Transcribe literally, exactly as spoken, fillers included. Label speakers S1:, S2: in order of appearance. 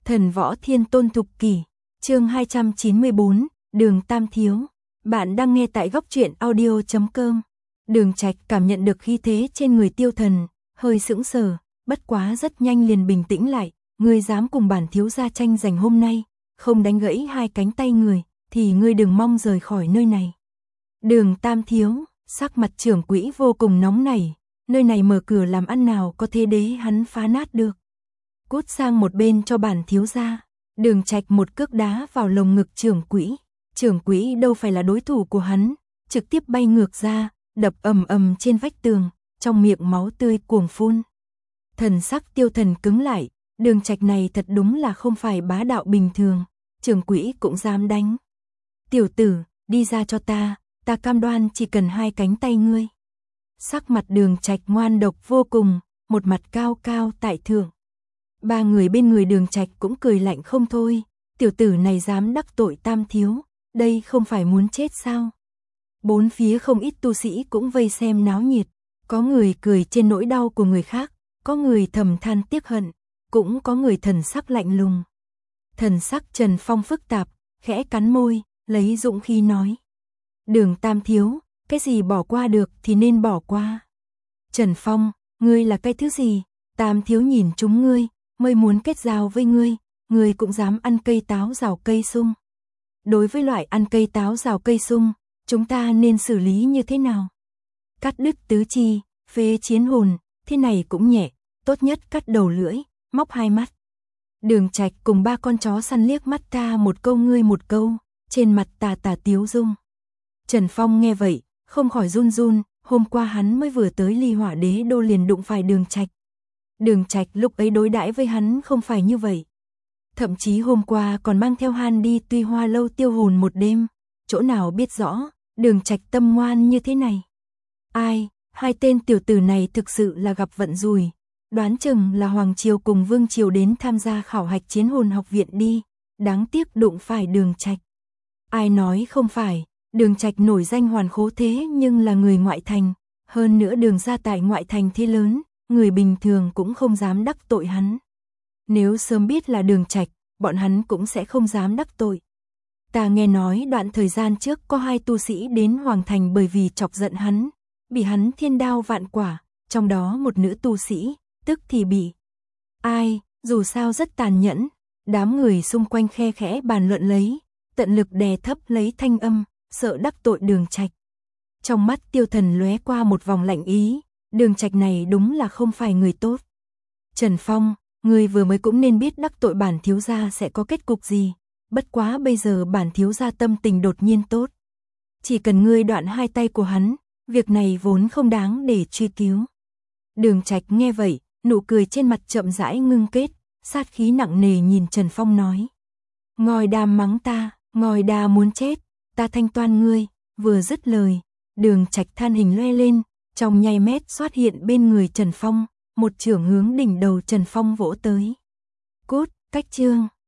S1: Thần võ thiên tôn thục kỷ, chương hai trăm chín mươi bốn, Đường Tam Thiếu. Bạn đang nghe tại góc truyện audio chấm com. Đường Trạch cảm nhận được khí thế trên người Tiêu Thần, hơi sững sờ, bất quá rất nhanh liền bình tĩnh lại, ngươi dám cùng bản thiếu gia tranh giành hôm nay, không đánh gãy hai cánh tay người, thì ngươi đừng mong rời khỏi nơi này. Đường Tam Thiếu, sắc mặt trưởng quỹ vô cùng nóng nảy, nơi này mở cửa làm ăn nào có thế đế hắn phá nát được. Cút sang một bên cho bản thiếu gia. Đường Trạch một cước đá vào lồng ngực trưởng quỹ. Trưởng quỹ đâu phải là đối thủ của hắn, trực tiếp bay ngược ra, đập ầm ầm trên vách tường, trong miệng máu tươi cuồng phun. Thần sắc Tiêu Thần cứng lại, Đường Trạch này thật đúng là không phải bá đạo bình thường, trưởng quỹ cũng dám đánh. Tiểu tử, đi ra cho ta, ta cam đoan chỉ cần hai cánh tay ngươi. Sắc mặt Đường Trạch ngoan độc vô cùng, một mặt cao cao tại thượng. Ba người bên người Đường Trạch cũng cười lạnh không thôi, tiểu tử này dám đắc tội Tam Thiếu, đây không phải muốn chết sao? Bốn phía không ít tu sĩ cũng vây xem náo nhiệt, có người cười trên nỗi đau của người khác, có người thầm than tiếc hận, cũng có người thần sắc lạnh lùng. Thần sắc Trần Phong phức tạp, khẽ cắn môi, lấy dũng khí nói: Đường Tam Thiếu, cái gì bỏ qua được thì nên bỏ qua. Trần Phong, ngươi là cái thứ gì? Tam Thiếu nhìn chúng ngươi, mới muốn kết giao với ngươi, ngươi cũng dám ăn cây táo rào cây sung. Đối với loại ăn cây táo rào cây sung, chúng ta nên xử lý như thế nào? Cắt đứt tứ chi, phế chiến hồn, thế này cũng nhẹ, tốt nhất cắt đầu lưỡi, móc hai mắt. Đường Trạch cùng ba con chó săn liếc mắt ta một câu ngươi một câu, trên mặt tà tà tiếu dung. Trần Phong nghe vậy, không khỏi run run, hôm qua hắn mới vừa tới Ly Hỏa Đế Đô liền đụng phải Đường Trạch. Đường Trạch lúc ấy đối đãi với hắn không phải như vậy. Thậm chí hôm qua còn mang theo hắn đi Tuy Hoa lâu tiêu hồn một đêm, chỗ nào biết rõ, Đường Trạch tâm ngoan như thế này. Ai, hai tên tiểu tử này thực sự là gặp vận rủi, đoán chừng là Hoàng Triều cùng Vương Triều đến tham gia khảo hạch chiến hồn học viện đi, đáng tiếc đụng phải Đường Trạch. Ai nói không phải, Đường Trạch nổi danh hoàn khố thế nhưng là người ngoại thành, hơn nữa Đường gia tại ngoại thành thế lớn, người bình thường cũng không dám đắc tội hắn. Nếu sớm biết là Đường Trạch, bọn hắn cũng sẽ không dám đắc tội. Ta nghe nói đoạn thời gian trước có hai tu sĩ đến Hoàng Thành bởi vì chọc giận hắn, bị hắn thiên đao vạn quả, trong đó một nữ tu sĩ, tức thì bị. Ai, dù sao rất tàn nhẫn, đám người xung quanh khe khẽ bàn luận lấy, tận lực đè thấp lấy thanh âm, sợ đắc tội Đường Trạch. Trong mắt Tiêu Thần lóe qua một vòng lạnh ý, Đường Trạch này đúng là không phải người tốt. Trần Phong, ngươi vừa mới cũng nên biết đắc tội bản thiếu gia sẽ có kết cục gì, bất quá bây giờ bản thiếu gia tâm tình đột nhiên tốt. Chỉ cần ngươi đoạn hai tay của hắn, việc này vốn không đáng để truy cứu. Đường Trạch nghe vậy, nụ cười trên mặt chậm rãi ngưng kết, sát khí nặng nề nhìn Trần Phong nói: Ngòi đàm mắng ta, ngòi đà muốn chết, ta thanh toán ngươi. Vừa dứt lời, Đường Trạch than hình loe lên, trong nháy mắt xuất hiện bên người Trần Phong, một chưởng hướng đỉnh đầu Trần Phong vỗ tới. Cút, cách chương.